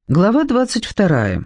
Глава 22.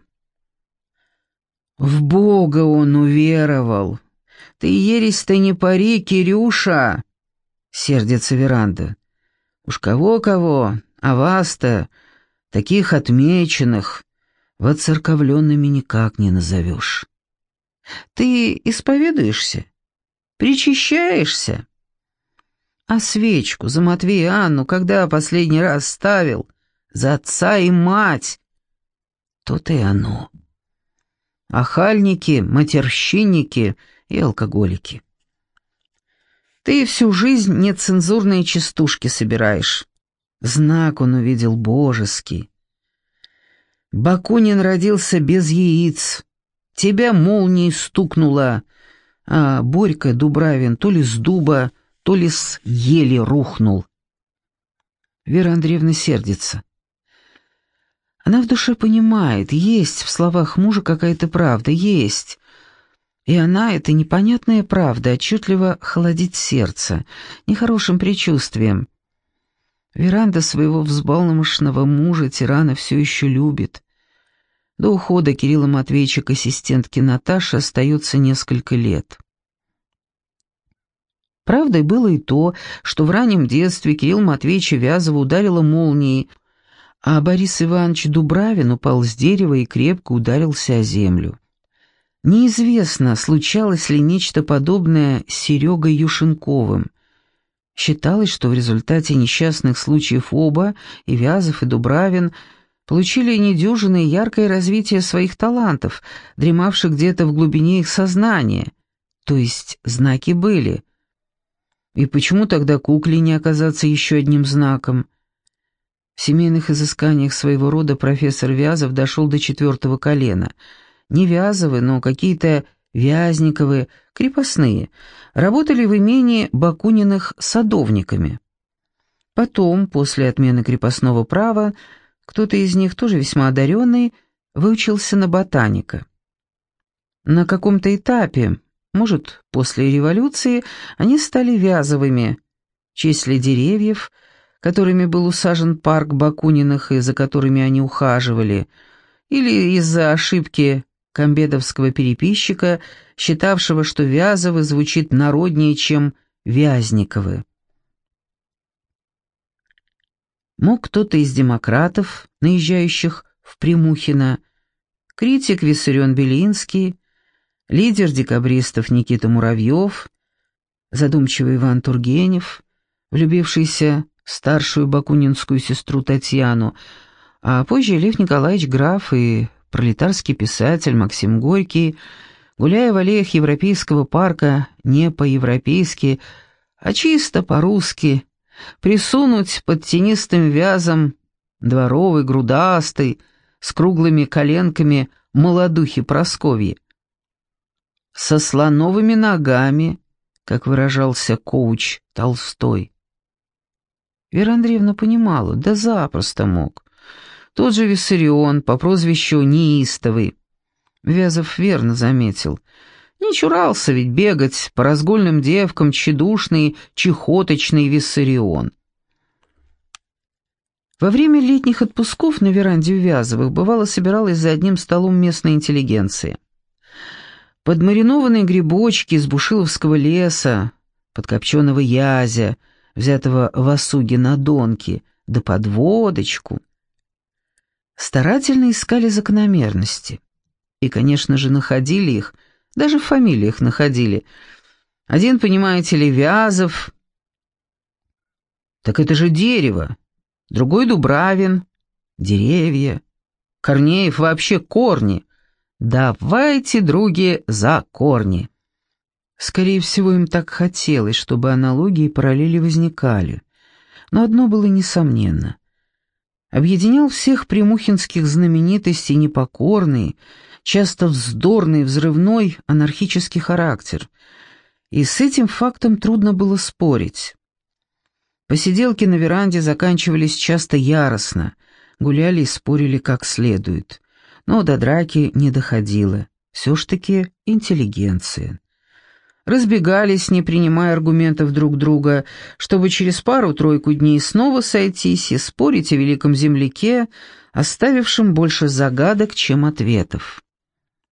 «В Бога он уверовал. Ты ересь-то не пари, Кирюша!» — сердится Веранда. «Уж кого-кого, а вас-то, таких отмеченных, воцерковленными никак не назовешь. Ты исповедуешься? Причащаешься? А свечку за Матвея и Анну когда последний раз ставил? За отца и мать!» То-то и оно. Охальники, матерщинники и алкоголики. Ты всю жизнь нецензурные частушки собираешь. Знак он увидел божеский. Бакунин родился без яиц. Тебя молнией стукнуло, а Борька Дубравин то ли с дуба, то ли с ели рухнул. Вера Андреевна сердится. Она в душе понимает, есть в словах мужа какая-то правда, есть. И она, эта непонятная правда, отчетливо холодит сердце, нехорошим предчувствием. Веранда своего взбалмошного мужа, тирана, все еще любит. До ухода Кирилла Матвеевича к ассистентке Наташи остается несколько лет. Правдой было и то, что в раннем детстве Кирилла Матвеевича Вязова ударила молнией, а Борис Иванович Дубравин упал с дерева и крепко ударился о землю. Неизвестно, случалось ли нечто подобное с Серегой Юшенковым. Считалось, что в результате несчастных случаев оба, и Вязов, и Дубравин, получили недюжинное яркое развитие своих талантов, дремавших где-то в глубине их сознания. То есть знаки были. И почему тогда кукле не оказаться еще одним знаком? В семейных изысканиях своего рода профессор Вязов дошел до 4-го колена. Не Вязовы, но какие-то Вязниковы, крепостные, работали в имении Бакуниных садовниками. Потом, после отмены крепостного права, кто-то из них, тоже весьма одаренный, выучился на ботаника. На каком-то этапе, может, после революции, они стали Вязовыми, числили деревьев, которыми был усажен парк Бакуниных и за которыми они ухаживали, или из-за ошибки комбедовского переписчика, считавшего, что Вязовы звучит народнее, чем Вязниковы. Мог кто-то из демократов, наезжающих в Примухино, критик Виссарион-Белинский, лидер декабристов Никита Муравьев, задумчивый Иван Тургенев, влюбившийся в старшую бакунинскую сестру Татьяну, а позже Лев Николаевич Граф и пролетарский писатель Максим Горький, гуляя в аллеях Европейского парка не по-европейски, а чисто по-русски, присунуть под тенистым вязом дворовый, грудастый, с круглыми коленками молодухи Прасковьи. Со слоновыми ногами, как выражался коуч Толстой. Вера Андреевна понимала, да запросто мог. Тот же Виссарион по прозвищу Неистовый. Вязов верно заметил. Не чурался ведь бегать по разгульным девкам тщедушный, чехоточный Виссарион. Во время летних отпусков на веранде у Вязовых бывало собиралась за одним столом местная интеллигенция. Подмаринованные грибочки из бушиловского леса, подкопченого язя, взятого в Осуге на Донке, да под водочку. Старательно искали закономерности. И, конечно же, находили их, даже в фамилиях находили. Один, понимаете ли, Вязов. Так это же дерево. Другой Дубравин. Деревья. Корнеев вообще корни. Давайте, други, за корни. Скорее всего, им так хотелось, чтобы аналогии и параллели возникали. Но одно было несомненно. Объединял всех примухинских знаменитостей непокорный, часто вздорный, взрывной, анархический характер. И с этим фактом трудно было спорить. Посиделки на веранде заканчивались часто яростно, гуляли и спорили как следует. Но до драки не доходило. Все ж таки интеллигенция. разбегались, не принимая аргументов друг друга, чтобы через пару-тройку дней снова сойтись и спорить о великом земляке, оставившем больше загадок, чем ответов.